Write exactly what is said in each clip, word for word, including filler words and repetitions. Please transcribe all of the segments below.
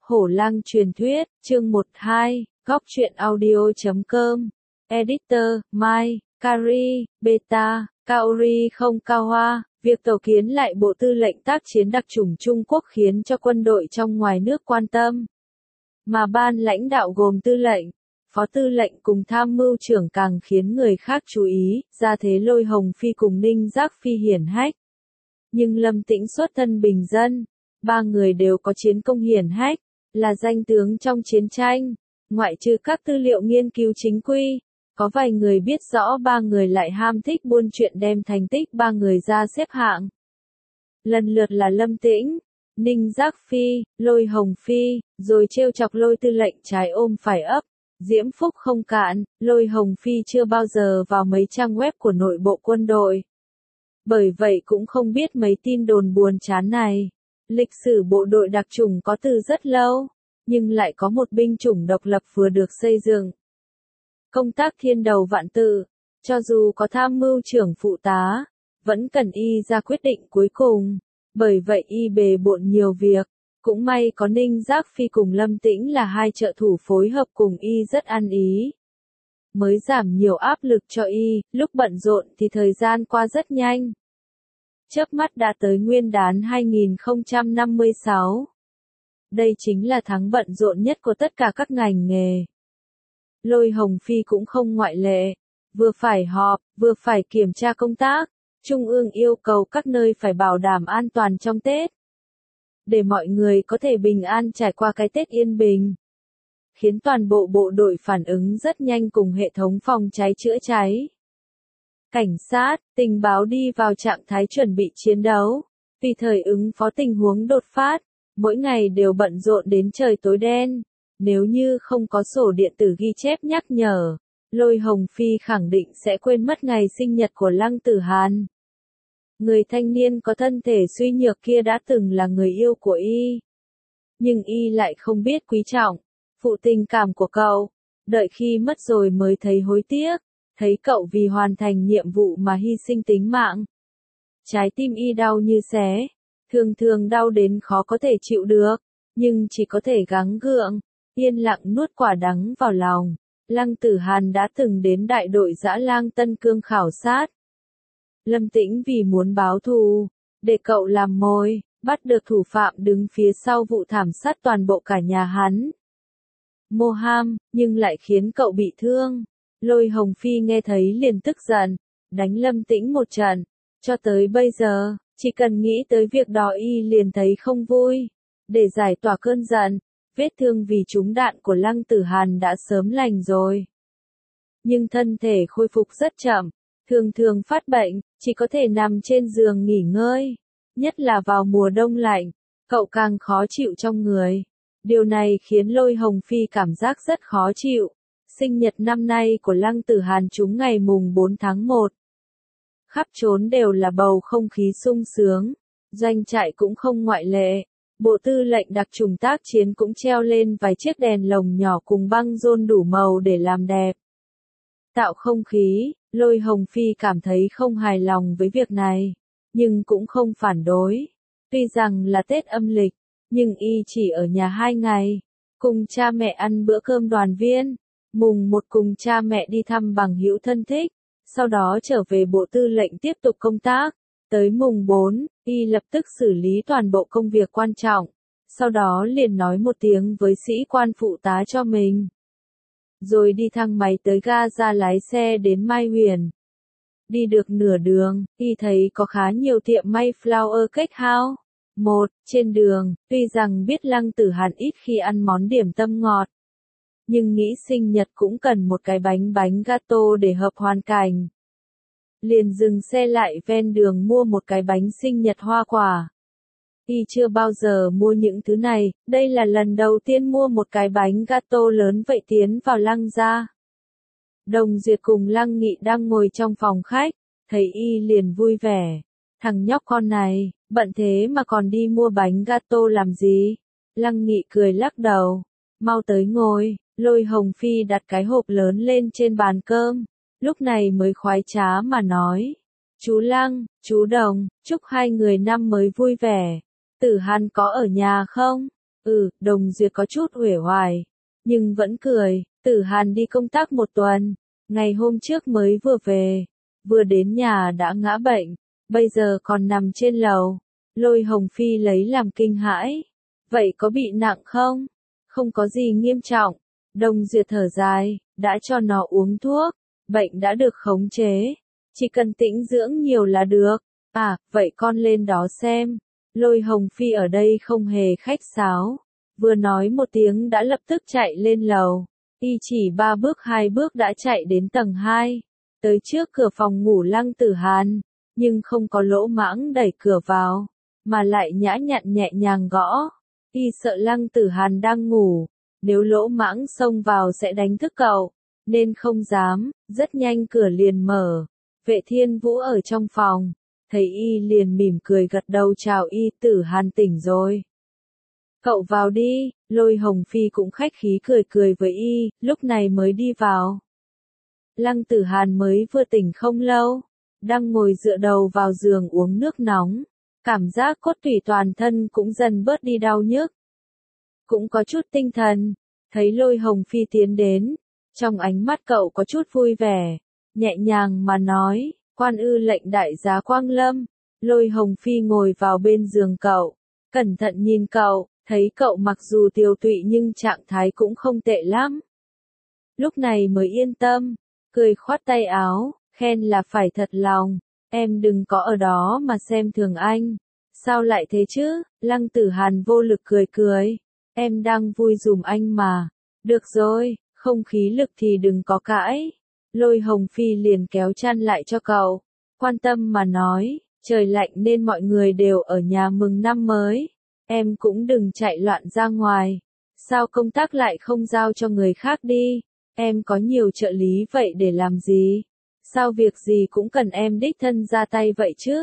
Hổ Lang truyền thuyết, chương một hai, góc truyện audio chấm com, Editor, Mai, Kari, Beta, Kaori không cao hoa. Việc tổ kiến lại Bộ Tư lệnh tác chiến đặc chủng Trung Quốc khiến cho quân đội trong ngoài nước quan tâm. Mà ban lãnh đạo gồm tư lệnh, phó tư lệnh cùng tham mưu trưởng càng khiến người khác chú ý, ra thế Lôi Hồng Phi cùng Ninh Giác Phi hiển hách. Nhưng Lâm Tĩnh xuất thân bình dân, ba người đều có chiến công hiển hách, là danh tướng trong chiến tranh, ngoại trừ các tư liệu nghiên cứu chính quy. Có vài người biết rõ ba người lại ham thích buôn chuyện đem thành tích ba người ra xếp hạng. Lần lượt là Lâm Tĩnh, Ninh Giác Phi, Lôi Hồng Phi, rồi trêu chọc Lôi tư lệnh trái ôm phải ấp. Diễm phúc không cạn, Lôi Hồng Phi chưa bao giờ vào mấy trang web của nội bộ quân đội. Bởi vậy cũng không biết mấy tin đồn buồn chán này. Lịch sử bộ đội đặc chủng có từ rất lâu, nhưng lại có một binh chủng độc lập vừa được xây dựng. Công tác thiên đầu vạn tự, cho dù có tham mưu trưởng phụ tá, vẫn cần y ra quyết định cuối cùng, bởi vậy y bề bộn nhiều việc, cũng may có Ninh Giác Phi cùng Lâm Tĩnh là hai trợ thủ phối hợp cùng y rất ăn ý. Mới giảm nhiều áp lực cho y, lúc bận rộn thì thời gian qua rất nhanh. Chớp mắt đã tới Nguyên đán hai nghìn không trăm năm mươi sáu. Đây chính là tháng bận rộn nhất của tất cả các ngành nghề. Lôi Hồng Phi cũng không ngoại lệ, vừa phải họp, vừa phải kiểm tra công tác, Trung ương yêu cầu các nơi phải bảo đảm an toàn trong Tết. Để mọi người có thể bình an trải qua cái Tết yên bình. Khiến toàn bộ bộ đội phản ứng rất nhanh cùng hệ thống phòng cháy chữa cháy. Cảnh sát, tình báo đi vào trạng thái chuẩn bị chiến đấu, vì thời ứng phó tình huống đột phát, mỗi ngày đều bận rộn đến trời tối đen. Nếu như không có sổ điện tử ghi chép nhắc nhở, Lôi Hồng Phi khẳng định sẽ quên mất ngày sinh nhật của Lăng Tử Hàn. Người thanh niên có thân thể suy nhược kia đã từng là người yêu của y. Nhưng y lại không biết quý trọng, phụ tình cảm của cậu, đợi khi mất rồi mới thấy hối tiếc, thấy cậu vì hoàn thành nhiệm vụ mà hy sinh tính mạng. Trái tim y đau như xé, thường thường đau đến khó có thể chịu được, nhưng chỉ có thể gắng gượng. Yên lặng nuốt quả đắng vào lòng, Lăng Tử Hàn đã từng đến đại đội dã lang Tân Cương khảo sát. Lâm Tĩnh vì muốn báo thù, để cậu làm mồi, bắt được thủ phạm đứng phía sau vụ thảm sát toàn bộ cả nhà hắn. Mô ham, nhưng lại khiến cậu bị thương. Lôi Hồng Phi nghe thấy liền tức giận, đánh Lâm Tĩnh một trận. Cho tới bây giờ, chỉ cần nghĩ tới việc đó y liền thấy không vui. Để giải tỏa cơn giận, vết thương vì trúng đạn của Lăng Tử Hàn đã sớm lành rồi. Nhưng thân thể khôi phục rất chậm, thường thường phát bệnh, chỉ có thể nằm trên giường nghỉ ngơi. Nhất là vào mùa đông lạnh, cậu càng khó chịu trong người. Điều này khiến Lôi Hồng Phi cảm giác rất khó chịu. Sinh nhật năm nay của Lăng Tử Hàn trúng ngày mùng bốn tháng một. Khắp trốn đều là bầu không khí sung sướng, doanh trại cũng không ngoại lệ. Bộ Tư lệnh đặc chủng tác chiến cũng treo lên vài chiếc đèn lồng nhỏ cùng băng rôn đủ màu để làm đẹp. Tạo không khí, Lôi Hồng Phi cảm thấy không hài lòng với việc này, nhưng cũng không phản đối. Tuy rằng là Tết âm lịch, nhưng y chỉ ở nhà hai ngày, cùng cha mẹ ăn bữa cơm đoàn viên, mùng một cùng cha mẹ đi thăm bằng hữu thân thích, sau đó trở về Bộ Tư lệnh tiếp tục công tác. Tới mùng bốn, y lập tức xử lý toàn bộ công việc quan trọng, sau đó liền nói một tiếng với sĩ quan phụ tá cho mình. Rồi đi thang máy tới ga ra lái xe đến Mai Huyền. Đi được nửa đường, y thấy có khá nhiều tiệm may Flower Cake House. Một, trên đường, tuy rằng biết Lăng Tử Hàn ít khi ăn món điểm tâm ngọt, nhưng nghĩ sinh nhật cũng cần một cái bánh bánh gato để hợp hoàn cảnh. Liền dừng xe lại ven đường mua một cái bánh sinh nhật hoa quả. Y chưa bao giờ mua những thứ này, đây là lần đầu tiên mua một cái bánh gato lớn vậy tiến vào Lăng gia. Đồng Duyệt cùng Lăng Nghị đang ngồi trong phòng khách, thấy y liền vui vẻ. Thằng nhóc con này, bận thế mà còn đi mua bánh gato làm gì? Lăng Nghị cười lắc đầu. Mau tới ngồi, Lôi Hồng Phi đặt cái hộp lớn lên trên bàn cơm. Lúc này mới khoái trá mà nói. Chú Lăng, chú Đồng, chúc hai người năm mới vui vẻ. Tử Hàn có ở nhà không? Ừ, Đồng Duyệt có chút uể oải, nhưng vẫn cười. Tử Hàn đi công tác một tuần, ngày hôm trước mới vừa về, vừa đến nhà đã ngã bệnh, bây giờ còn nằm trên lầu. Lôi Hồng Phi lấy làm kinh hãi. Vậy có bị nặng không? Không có gì nghiêm trọng. Đồng Duyệt thở dài, đã cho nó uống thuốc, bệnh đã được khống chế, chỉ cần tĩnh dưỡng nhiều là được. À, vậy con lên đó xem. Lôi Hồng Phi ở đây không hề khách sáo, vừa nói một tiếng đã lập tức chạy lên lầu. Y chỉ ba bước hai bước đã chạy đến tầng hai, tới trước cửa phòng ngủ Lăng Tử Hàn, nhưng không có lỗ mãng đẩy cửa vào, mà lại nhã nhặn nhẹ nhàng gõ. Y sợ Lăng Tử Hàn đang ngủ, nếu lỗ mãng xông vào sẽ đánh thức cậu, nên không dám. Rất nhanh cửa liền mở. Vệ Thiên Vũ ở trong phòng, thấy Y liền mỉm cười gật đầu chào Y. Tử Hàn tỉnh rồi. Cậu vào đi. Lôi Hồng Phi cũng khách khí cười cười với Y, lúc này mới đi vào. Lăng Tử Hàn mới vừa tỉnh không lâu, đang ngồi dựa đầu vào giường uống nước nóng, cảm giác cốt tủy toàn thân cũng dần bớt đi đau nhức, cũng có chút tinh thần. Thấy Lôi Hồng Phi tiến đến, trong ánh mắt cậu có chút vui vẻ, nhẹ nhàng mà nói, quan ư lệnh đại giá Quang Lâm. Lôi Hồng Phi ngồi vào bên giường cậu, cẩn thận nhìn cậu, thấy cậu mặc dù tiều tụy nhưng trạng thái cũng không tệ lắm. Lúc này mới yên tâm, cười khoát tay áo, khen là phải thật lòng, em đừng có ở đó mà xem thường anh. Sao lại thế chứ? Lăng Tử Hàn vô lực cười cười, em đang vui dùm anh mà. Được rồi, không khí lực thì đừng có cãi. Lôi Hồng Phi liền kéo chăn lại cho cậu, quan tâm mà nói, trời lạnh nên mọi người đều ở nhà mừng năm mới. Em cũng đừng chạy loạn ra ngoài. Sao công tác lại không giao cho người khác đi? Em có nhiều trợ lý vậy để làm gì? Sao việc gì cũng cần em đích thân ra tay vậy chứ?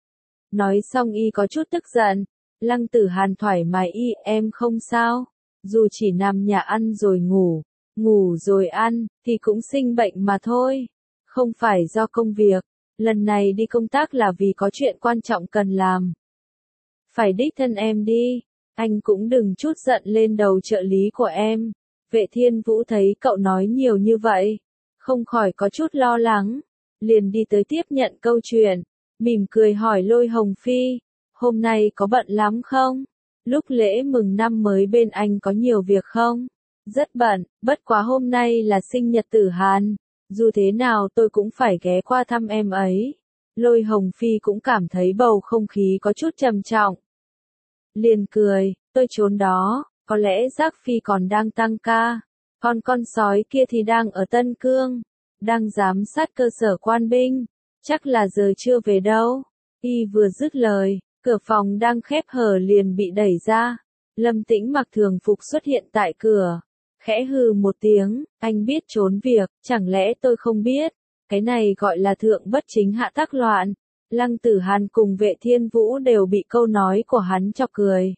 Nói xong Y có chút tức giận. Lăng Tử Hàn thoải mái Y, em không sao. Dù chỉ nằm nhà ăn rồi ngủ, ngủ rồi ăn, thì cũng sinh bệnh mà thôi. Không phải do công việc. Lần này đi công tác là vì có chuyện quan trọng cần làm. Phải đích thân em đi, anh cũng đừng chút giận lên đầu trợ lý của em. Vệ Thiên Vũ thấy cậu nói nhiều như vậy, không khỏi có chút lo lắng, liền đi tới tiếp nhận câu chuyện, mỉm cười hỏi Lôi Hồng Phi, hôm nay có bận lắm không? Lúc lễ mừng năm mới bên anh có nhiều việc không? Rất bận, bất quá hôm nay là sinh nhật Tử Hàn, dù thế nào tôi cũng phải ghé qua thăm em ấy. Lôi Hồng Phi cũng cảm thấy bầu không khí có chút trầm trọng. Liền cười, tôi trốn đó, có lẽ Giác Phi còn đang tăng ca, còn con sói kia thì đang ở Tân Cương, đang giám sát cơ sở quan binh, chắc là giờ chưa về đâu. Y vừa dứt lời, cửa phòng đang khép hờ liền bị đẩy ra, Lâm Tĩnh mặc thường phục xuất hiện tại cửa, khẽ hừ một tiếng, anh biết trốn việc, chẳng lẽ tôi không biết, cái này gọi là thượng bất chính hạ tác loạn. Lăng Tử Hàn cùng Vệ Thiên Vũ đều bị câu nói của hắn chọc cười.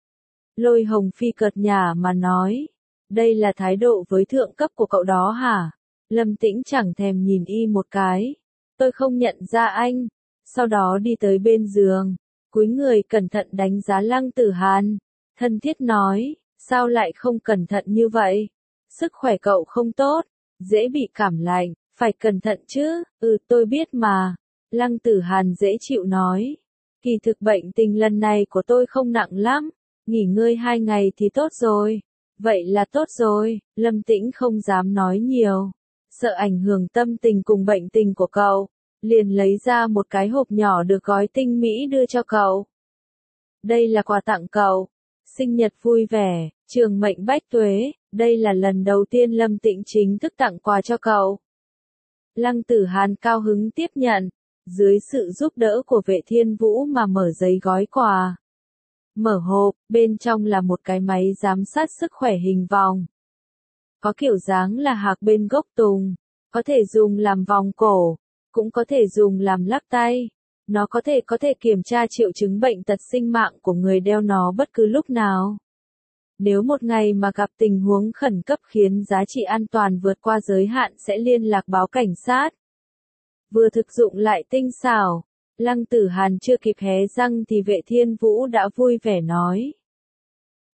Lôi Hồng Phi cợt nhả mà nói, đây là thái độ với thượng cấp của cậu đó hả? Lâm Tĩnh chẳng thèm nhìn Y một cái, tôi không nhận ra anh. Sau đó đi tới bên giường, cúi người cẩn thận đánh giá Lăng Tử Hàn, thân thiết nói, sao lại không cẩn thận như vậy? Sức khỏe cậu không tốt, dễ bị cảm lạnh, phải cẩn thận chứ. Ừ, tôi biết mà. Lăng Tử Hàn dễ chịu nói, kỳ thực bệnh tình lần này của tôi không nặng lắm, nghỉ ngơi hai ngày thì tốt rồi. Vậy là tốt rồi. Lâm Tĩnh không dám nói nhiều, sợ ảnh hưởng tâm tình cùng bệnh tình của cậu, liền lấy ra một cái hộp nhỏ được gói tinh mỹ đưa cho cậu. Đây là quà tặng cậu, sinh nhật vui vẻ, trường mệnh bách tuế, đây là lần đầu tiên Lâm Tĩnh chính thức tặng quà cho cậu. Lăng Tử Hàn cao hứng tiếp nhận, dưới sự giúp đỡ của Vệ Thiên Vũ mà mở giấy gói quà. Mở hộp, bên trong là một cái máy giám sát sức khỏe hình vòng. Có kiểu dáng là hạc bên gốc tùng, có thể dùng làm vòng cổ, cũng có thể dùng làm lắc tay. Nó có thể có thể kiểm tra triệu chứng bệnh tật sinh mạng của người đeo nó bất cứ lúc nào. Nếu một ngày mà gặp tình huống khẩn cấp khiến giá trị an toàn vượt qua giới hạn sẽ liên lạc báo cảnh sát. Vừa thực dụng lại tinh xảo, Lăng Tử Hàn chưa kịp hé răng thì Vệ Thiên Vũ đã vui vẻ nói.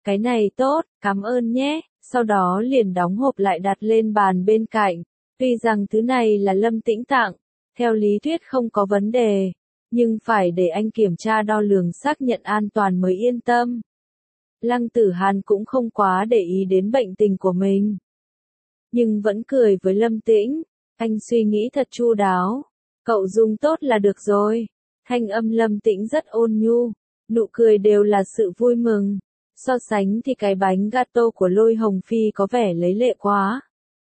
cái này tốt, cảm ơn nhé, sau đó liền đóng hộp lại đặt lên bàn bên cạnh. Tuy rằng thứ này là Lâm Tĩnh tặng, theo lý thuyết không có vấn đề, nhưng phải để anh kiểm tra đo lường xác nhận an toàn mới yên tâm. Lăng Tử Hàn cũng không quá để ý đến bệnh tình của mình, nhưng vẫn cười với Lâm Tĩnh, anh suy nghĩ thật chu đáo, cậu dùng tốt là được rồi. Thanh âm Lâm Tĩnh rất ôn nhu, nụ cười đều là sự vui mừng, so sánh thì cái bánh gato của Lôi Hồng Phi có vẻ lấy lệ quá.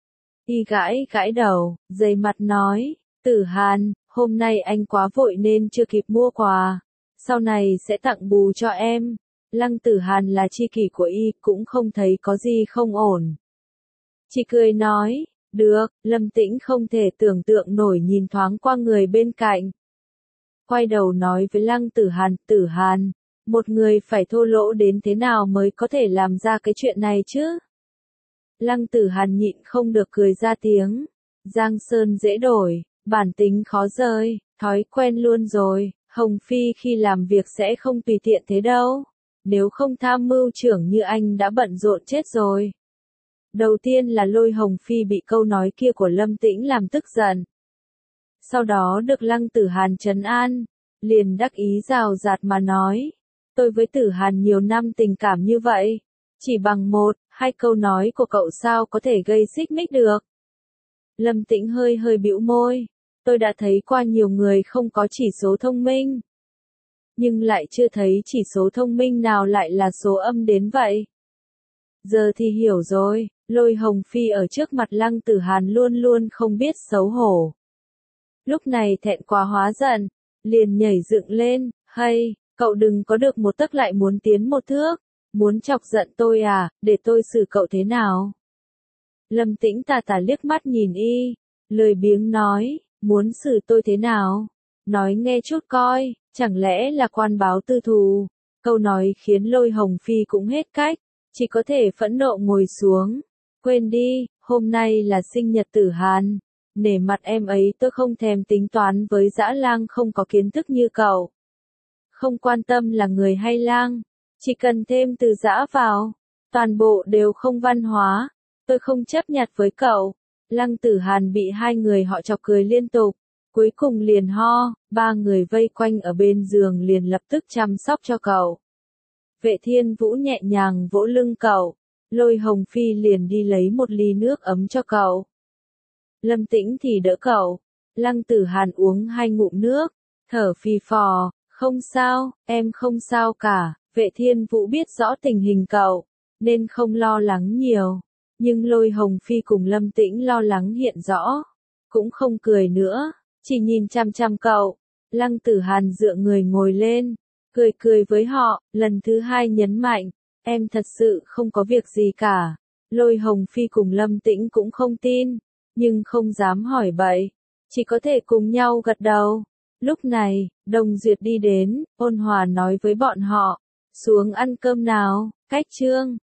Y gãi gãi đầu, dày mặt nói, Tử Hàn, hôm nay anh quá vội nên chưa kịp mua quà, sau này sẽ tặng bù cho em. Lăng Tử Hàn là tri kỷ của Y cũng không thấy có gì không ổn. Chỉ cười nói, được, Lâm Tĩnh không thể tưởng tượng nổi nhìn thoáng qua người bên cạnh. Quay đầu nói với Lăng Tử Hàn, Tử Hàn, một người phải thô lỗ đến thế nào mới có thể làm ra cái chuyện này chứ? Lăng Tử Hàn nhịn không được cười ra tiếng, Giang Sơn dễ đổi, bản tính khó rời, thói quen luôn rồi, Hồng Phi khi làm việc sẽ không tùy tiện thế đâu, nếu không tham mưu trưởng như anh đã bận rộn chết rồi. Đầu tiên là Lôi Hồng Phi bị câu nói kia của Lâm Tĩnh làm tức giận. Sau đó được Lăng Tử Hàn trấn an, liền đắc ý rào rạt mà nói, tôi với Tử Hàn nhiều năm tình cảm như vậy, chỉ bằng một, hai câu nói của cậu sao có thể gây xích mích được. Lâm Tĩnh hơi hơi bĩu môi, tôi đã thấy qua nhiều người không có chỉ số thông minh, nhưng lại chưa thấy chỉ số thông minh nào lại là số âm đến vậy. Giờ thì hiểu rồi, Lôi Hồng Phi ở trước mặt Lăng Tử Hàn luôn luôn không biết xấu hổ. Lúc này thẹn quá hóa giận, liền nhảy dựng lên, hay, cậu đừng có được một tấc lại muốn tiến một thước, muốn chọc giận tôi à, để tôi xử cậu thế nào? Lâm Tĩnh tà tà liếc mắt nhìn Y, lười biếng nói, muốn xử tôi thế nào? Nói nghe chút coi, chẳng lẽ là quan báo tư thù? Câu nói khiến Lôi Hồng Phi cũng hết cách, chỉ có thể phẫn nộ ngồi xuống. Quên đi, hôm nay là sinh nhật Tử Hàn, nể mặt em ấy tôi không thèm tính toán với dã lang không có kiến thức như cậu. Không quan tâm là người hay lang, chỉ cần thêm từ dã vào, toàn bộ đều không văn hóa, tôi không chấp nhặt với cậu. Lăng Tử Hàn bị hai người họ chọc cười liên tục, cuối cùng liền ho, ba người vây quanh ở bên giường liền lập tức chăm sóc cho cậu. Vệ Thiên Vũ nhẹ nhàng vỗ lưng cậu, Lôi Hồng Phi liền đi lấy một ly nước ấm cho cậu. Lâm Tĩnh thì đỡ cậu, Lăng Tử Hàn uống hai ngụm nước, thở phì phò, không sao, em không sao cả. Vệ Thiên Vũ biết rõ tình hình cậu, nên không lo lắng nhiều, nhưng Lôi Hồng Phi cùng Lâm Tĩnh lo lắng hiện rõ, cũng không cười nữa, chỉ nhìn chăm chăm cậu. Lăng Tử Hàn dựa người ngồi lên, cười cười với họ, lần thứ hai nhấn mạnh, em thật sự không có việc gì cả. Lôi Hồng Phi cùng Lâm Tĩnh cũng không tin, nhưng không dám hỏi bậy, chỉ có thể cùng nhau gật đầu. Lúc này, Đồng Duyệt đi đến, ôn hòa nói với bọn họ, xuống ăn cơm nào, cách trương.